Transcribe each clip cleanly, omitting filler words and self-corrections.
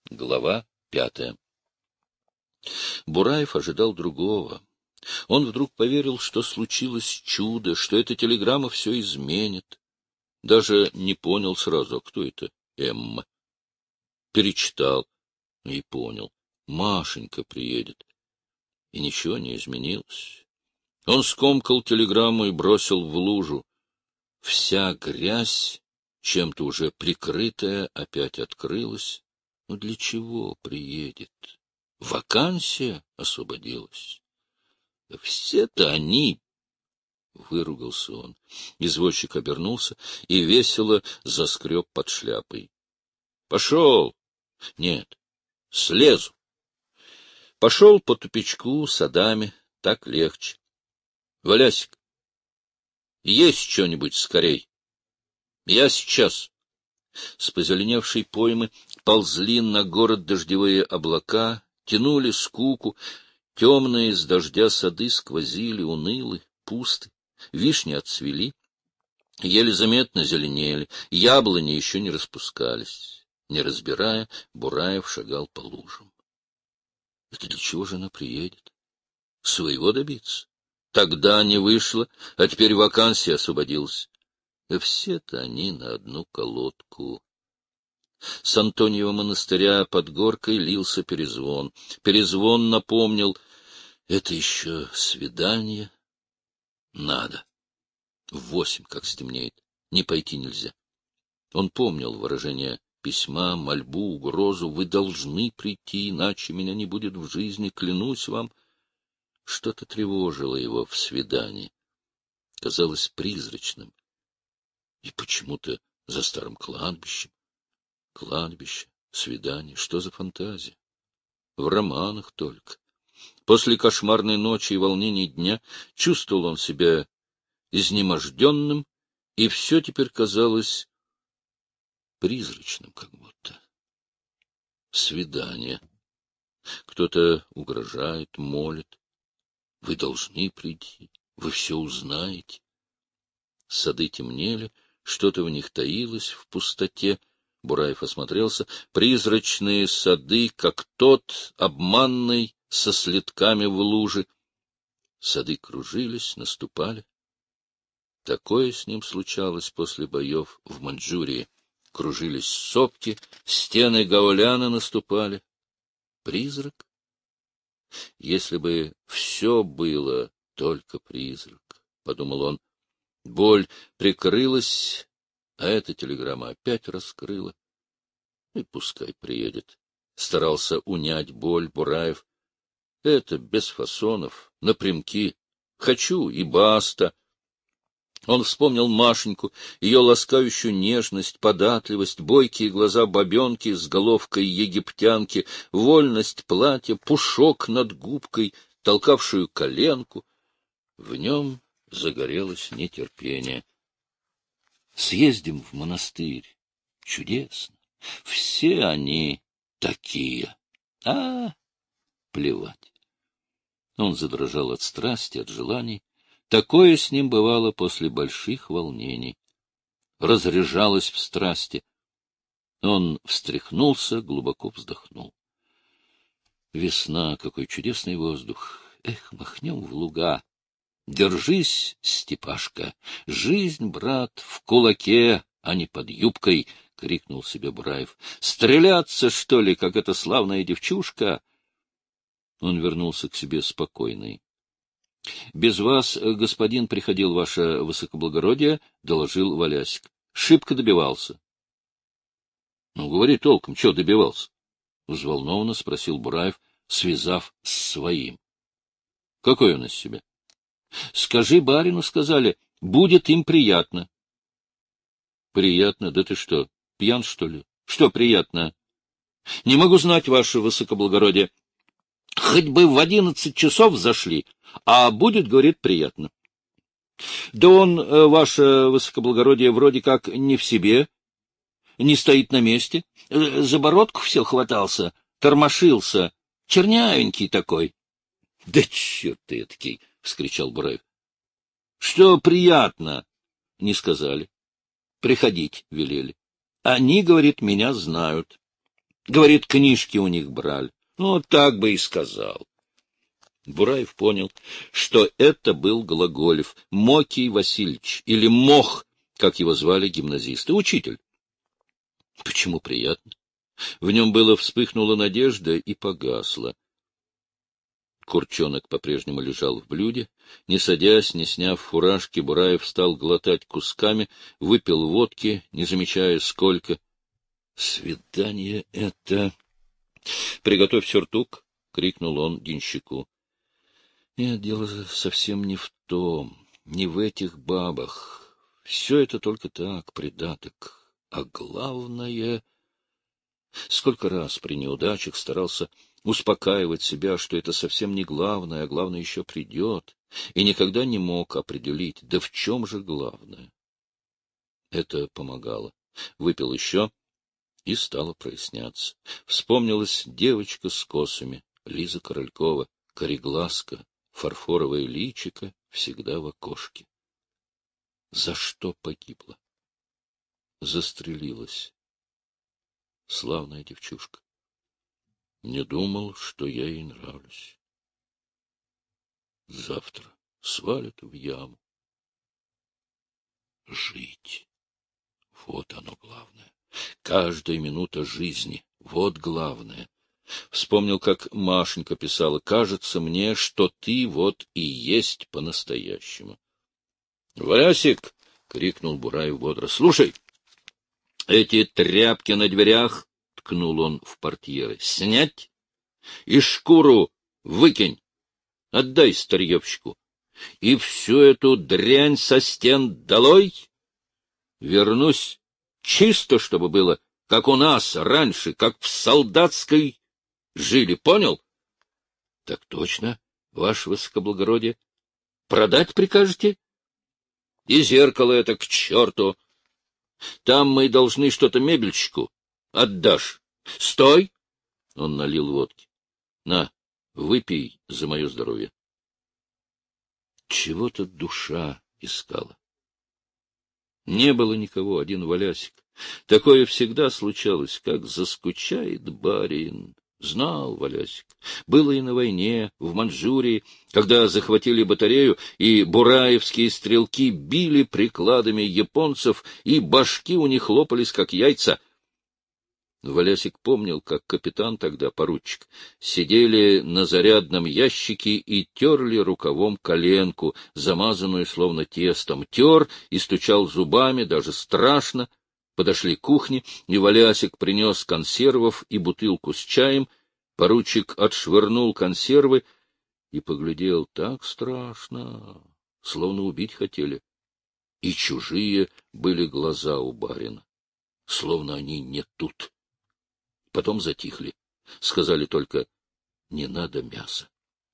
Глава 5. Бураев ожидал другого. Он вдруг поверил, что случилось чудо, что эта телеграмма все изменит. Даже не понял сразу, кто это Эмма. Перечитал и понял. Машенька приедет. И ничего не изменилось. Он скомкал телеграмму и бросил в лужу. Вся грязь, чем-то уже прикрытая, опять открылась. Ну, для чего приедет? Вакансия освободилась. Да все-то они... Выругался он. Извозчик обернулся и весело заскреб под шляпой. — Пошел! — Нет, слезу. Пошел по тупичку садами, так легче. — Валясик, есть что-нибудь скорей? — Я сейчас. С позеленевшей поймы ползли на город дождевые облака, тянули скуку, темные с дождя сады сквозили, унылы, пусты, вишни отцвели, еле заметно зеленели, яблони еще не распускались. Не разбирая, Бураев шагал по лужам. Это для чего же она приедет? Своего добиться? Тогда не вышло, а теперь вакансия освободилась. Да все-то они на одну колодку. С Антониева монастыря под горкой лился перезвон. Перезвон напомнил, это еще свидание. Надо. В 8, как стемнеет. Не пойти нельзя. Он помнил выражение письма, мольбу, угрозу. Вы должны прийти, иначе меня не будет в жизни, клянусь вам. Что-то тревожило его в свидании. Казалось призрачным. И почему-то за старым кладбищем. Кладбище, свидание, что за фантазия? В романах только. После кошмарной ночи и волнений дня чувствовал он себя изнеможденным, и все теперь казалось призрачным как будто. Свидание. Кто-то угрожает, молит. Вы должны прийти, вы все узнаете. Сады темнели, что-то в них таилось в пустоте. Бураев осмотрелся. Призрачные сады, как тот, обманный, со следками в луже. Сады кружились, наступали. Такое с ним случалось после боев в Маньчжурии. Кружились сопки, стены гауляна наступали. Призрак? Если бы все было только призрак, — подумал он. Боль прикрылась, а эта телеграмма опять раскрыла. И пускай приедет. Старался унять боль Бураев. Это без фасонов, напрямки. Хочу и баста. Он вспомнил Машеньку, ее ласкающую нежность, податливость, бойкие глаза бабенки с головкой египтянки, вольность платья, пушок над губкой, толкавшую коленку. В нем загорелось нетерпение. Съездим в монастырь. Чудесно. Все они такие. Плевать. Он задрожал от страсти, от желаний. Такое с ним бывало после больших волнений. Разряжалось в страсти. Он встряхнулся, глубоко вздохнул. Весна, какой чудесный воздух. Эх, махнем в луга. Держись, Степашка. Жизнь, брат, в кулаке, а не под юбкой, — крикнул себе Бураев. Стреляться, что ли, как эта славная девчушка? Он вернулся к себе спокойный. — Без вас, господин, приходил ваше высокоблагородие, — доложил Валясик. — Шибко добивался. — Ну, говори толком, чего добивался? — взволнованно спросил Бураев, связав с своим. — Какой он из себя? — Скажи барину, сказали, будет им приятно. — Приятно? Да ты что, пьян, что ли? Что приятно? — Не могу знать, ваше высокоблагородие. Хоть бы в 11 часов зашли, а будет, говорит, приятно. Да он, ваше высокоблагородие, вроде как не в себе, не стоит на месте, за бородку все хватался, тормошился, чернявенький такой. — Да черт ты этакий! — вскричал Бураев. — Что приятно? — Не сказали. Приходить велели. Они, говорит, меня знают. Говорит, книжки у них брали. Ну, так бы и сказал. Бураев понял, что это был Глаголев, Мокий Васильевич, или Мох, как его звали гимназисты, учитель. Почему приятно? В нем было вспыхнула надежда и погасла. Курчонок по-прежнему лежал в блюде. Не садясь, не сняв фуражки, Бураев стал глотать кусками, выпил водки, не замечая сколько. Свидание это... — Приготовь сюртук! — крикнул он денщику. Нет, дело совсем не в том, не в этих бабах. Все это только так, придаток. А главное... Сколько раз при неудачах старался успокаивать себя, что это совсем не главное, а главное еще придет, и никогда не мог определить, да в чем же главное. Это помогало. Выпил еще, и стало проясняться. Вспомнилась девочка с косами, Лиза Королькова, кореглазка, фарфоровое личико всегда в окошке. За что погибла? Застрелилась. Славная девчушка. Не думал, что я ей нравлюсь. Завтра свалят в яму. Жить. Вот оно главное. Каждая минута жизни. Вот главное. Вспомнил, как Машенька писала: «Кажется мне, что ты вот и есть по-настоящему». — Васик! — крикнул Бураев бодро. — Слушай, эти тряпки на дверях, — ткнул он в портьеры, — снять и шкуру выкинь, отдай старьевщику. И всю эту дрянь со стен долой. Вернусь чисто, чтобы было, как у нас раньше, как в солдатской жили, понял? — Так точно, ваше высокоблагородие. Продать прикажете? И зеркало это к черту. Там мы должны что-то мебельщику. Отдашь. Стой! Он налил водки. На, выпей за мое здоровье. Чего-то душа искала. Не было никого, один Валясик. Такое всегда случалось, как заскучает барин. Знал Валясик. Было и на войне, в Манчжурии, когда захватили батарею, и бураевские стрелки били прикладами японцев, и башки у них лопались, как яйца. Валясик помнил, как капитан тогда, поручик, сидели на зарядном ящике и терли рукавом коленку, замазанную словно тестом. Тер и стучал зубами, даже страшно. Подошли к кухне, и Валясик принес консервов и бутылку с чаем. Поручик отшвырнул консервы и поглядел так страшно, словно убить хотели. И чужие были глаза у барина, словно они не тут. Потом затихли, сказали только: не надо мяса.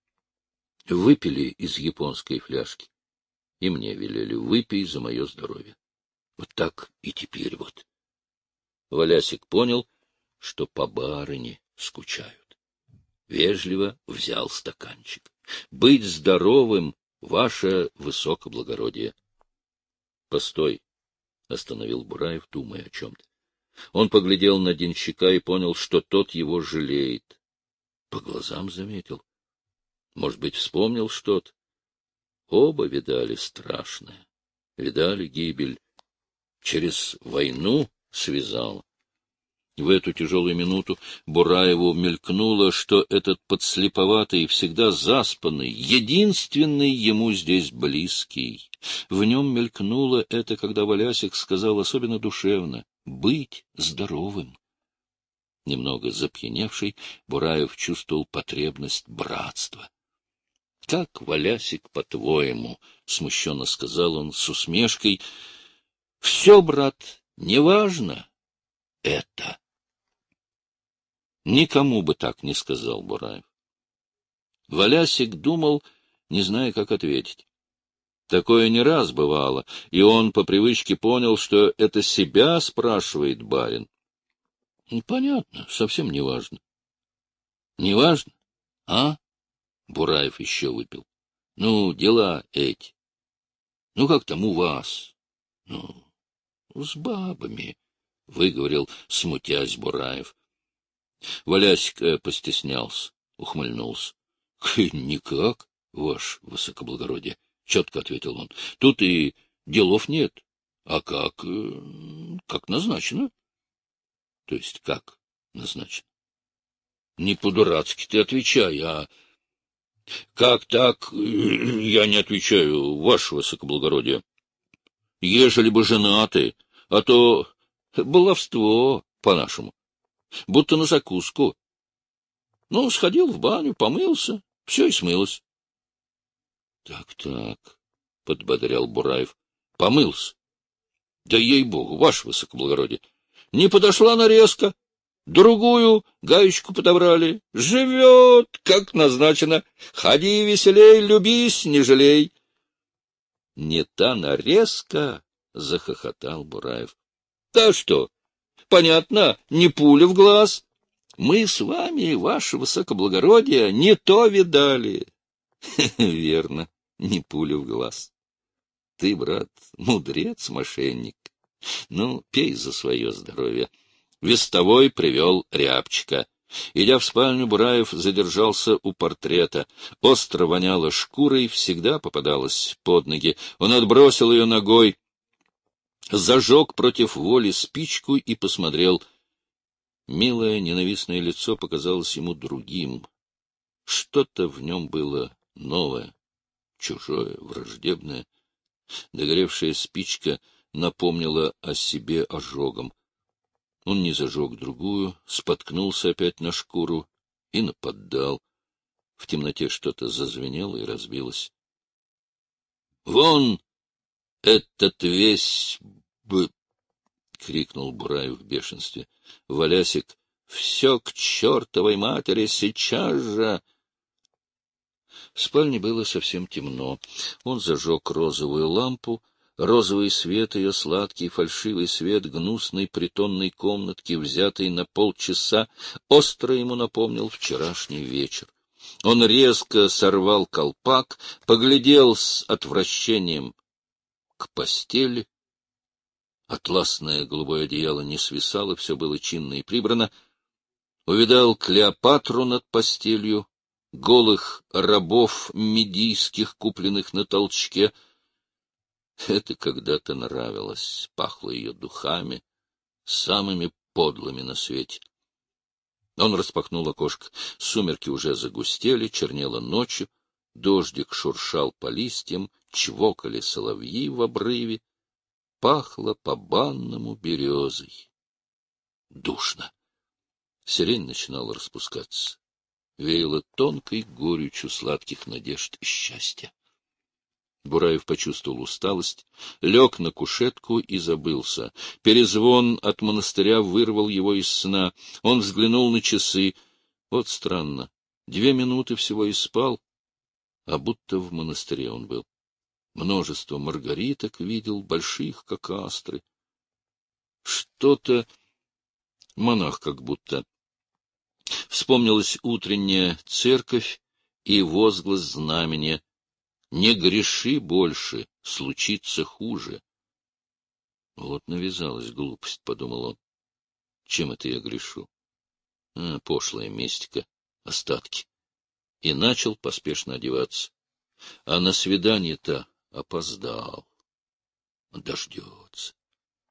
Выпили из японской фляжки, и мне велели: выпей за мое здоровье. Вот так и теперь вот. Валясик понял, что по барыне скучают. Вежливо взял стаканчик. Быть здоровым — ваше высокоблагородие. — Постой, — остановил Бураев, думая о чем-то. Он поглядел на денщика и понял, что тот его жалеет. По глазам заметил. Может быть, вспомнил что-то. Оба видали страшное. Видали гибель. Через войну связал. В эту тяжелую минуту Бураеву мелькнуло, что этот подслеповатый, всегда заспанный, единственный ему здесь близкий. В нем мелькнуло это, когда Валясик сказал особенно душевно: быть здоровым. Немного запьяневший, Бураев чувствовал потребность братства. — Как, Валясик, по-твоему? — смущенно сказал он с усмешкой. — Все, брат, неважно это. Никому бы так не сказал Бураев. Валясик думал, не зная, как ответить. Такое не раз бывало, и он по привычке понял, что это себя спрашивает барин. Понятно, совсем не важно. Не важно? А? Бураев еще выпил. Ну, дела эти. Ну, как там у вас? Ну, с бабами, выговорил, смутясь, Бураев. Валяська постеснялся, ухмыльнулся. — Никак, ваше высокоблагородие, — четко ответил он. — Тут и делов нет. А как назначено? — То есть как назначено? — Не по-дурацки ты отвечай, а... — Как так? Я не отвечаю, ваше высокоблагородие. Ежели бы женаты, а то баловство, по-нашему, будто на закуску. Ну, сходил в баню, помылся, все и смылось. — Так, — подбодрял Бураев, — помылся. Да ей-богу, ваше высокоблагородие, не подошла нарезка, другую гаечку подобрали. Живет, как назначено. Ходи веселей, любись, не жалей. — Не та нарезка, — захохотал Бураев. — Да что, понятно, не пуля в глаз. Мы с вами, ваше высокоблагородие, не то видали. — Верно, не пуля в глаз. Ты, брат, мудрец, мошенник. Ну, пей за свое здоровье. Вестовой привел рябчика. Идя в спальню, Бураев задержался у портрета. Остро воняло шкурой, всегда попадалась под ноги. Он отбросил ее ногой, зажег против воли спичку и посмотрел. Милое, ненавистное лицо показалось ему другим. Что-то в нем было новое, чужое, враждебное. Догоревшая спичка напомнила о себе ожогом. Он не зажег другую, споткнулся опять на шкуру и наподдал. В темноте что-то зазвенело и разбилось. — Вон этот весь бы! — крикнул Бураев в бешенстве. Валясик: — Все к чертовой матери, сейчас же! В спальне было совсем темно. Он зажег розовую лампу. Розовый свет ее, сладкий фальшивый свет гнусной притонной комнатки, взятый на полчаса, остро ему напомнил вчерашний вечер. Он резко сорвал колпак, поглядел с отвращением к постели. Атласное голубое одеяло не свисало, все было чинно и прибрано. Увидал Клеопатру над постелью, голых рабов медийских, купленных на толчке. Это когда-то нравилось, пахло ее духами, самыми подлыми на свете. Он распахнул окошко. Сумерки уже загустели, чернела ночью, дождик шуршал по листьям, чвокали соловьи в обрыве, пахло по-банному березой. Душно. Сирень начинала распускаться. Веяло тонкой горечью сладких надежд и счастья. Бураев почувствовал усталость, лег на кушетку и забылся. Перезвон от монастыря вырвал его из сна. Он взглянул на часы. Вот странно, 2 минуты всего и спал, а будто в монастыре он был. Множество маргариток видел, больших, как астры. Что-то... монах как будто. Вспомнилась утренняя церковь и возглас знамения: «Не греши больше, случится хуже». Вот навязалась глупость, — подумал он. Чем это я грешу? Пошлая мистика, остатки. И начал поспешно одеваться. А на свидание-то опоздал. Дождется.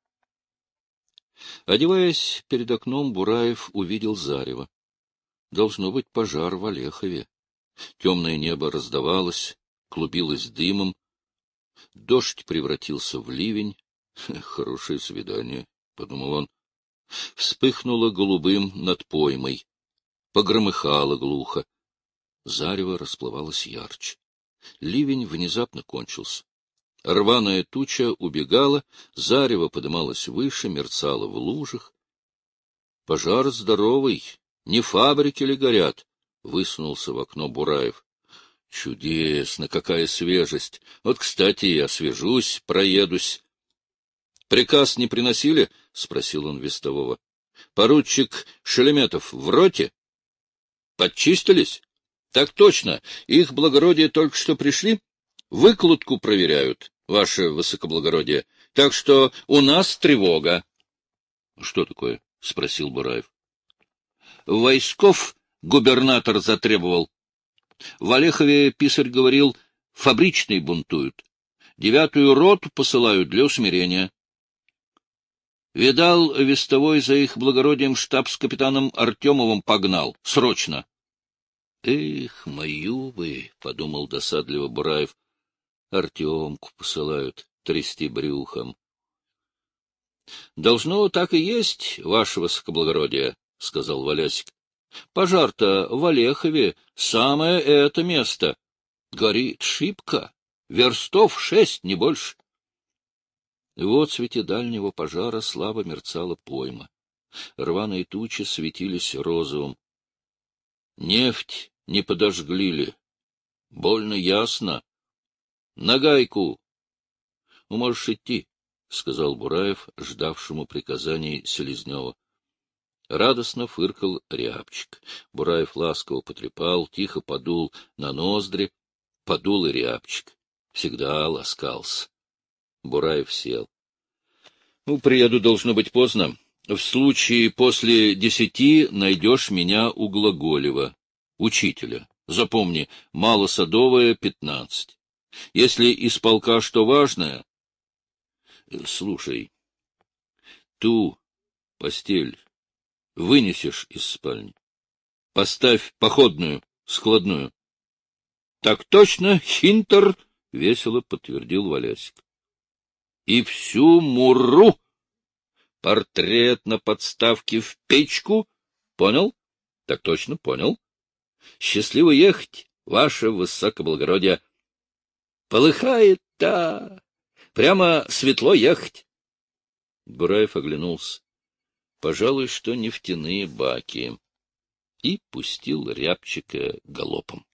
Одеваясь перед окном, Бураев увидел зарево. Должно быть пожар в Олехове. Темное небо раздавалось, клубилось дымом. Дождь превратился в ливень. Хорошее свидание, — подумал он. Вспыхнуло голубым над поймой. Погромыхало глухо. Зарево расплывалось ярче. Ливень внезапно кончился. Рваная туча убегала, зарево подымалось выше, мерцало в лужах. Пожар здоровый, не фабрики ли горят? — высунулся в окно Бураев. Чудесно, какая свежесть! Вот, кстати, я освежусь, проедусь. — Приказ не приносили? — спросил он вестового. — Поручик Шелеметов в роте? — Подчистились? — Так точно. Их благородие только что пришли. Выкладку проверяют, ваше высокоблагородие. Так что у нас тревога. — Что такое? — спросил Бураев. войсков губернатор затребовал. В Олехове писарь говорил, фабричные бунтуют. 9-ю роту посылают для усмирения. Видал, вестовой за их благородием штаб с капитаном Артемовым погнал. Срочно. — Эх, мою бы, — подумал досадливо Бураев, — Артемку посылают трясти брюхом. — Должно так и есть, ваше высокоблагородие, — сказал Валясик. — Пожар-то в Олехове самое это место. Горит шибко, верстов 6, не больше. В отсвете дальнего пожара слабо мерцала пойма. Рваные тучи светились розовым. Нефть не подожгли ли? Больно ясно. На гайку. — Можешь идти, — сказал Бураев, ждавшему приказаний Селезнева. Радостно фыркал Рябчик. Бураев ласково потрепал, тихо подул на ноздри. Подул и Рябчик. Всегда ласкался. Бураев сел. — Ну, приеду, должно быть, поздно. В случае после 10 найдешь меня у Глаголева, учителя. Запомни, Малосадовая, 15. Если из полка что важное... Слушай, ту постель вынесешь из спальни. Поставь походную, складную. — Так точно, Хинтер! — весело подтвердил Валясик. — И всю муру! Портрет на подставке в печку. Понял? — Так точно, понял. — Счастливо ехать, ваше высокоблагородие. Полыхает-то! Прямо светло ехать. Бураев оглянулся. Пожалуй, что нефтяные баки. И пустил Рябчика галопом.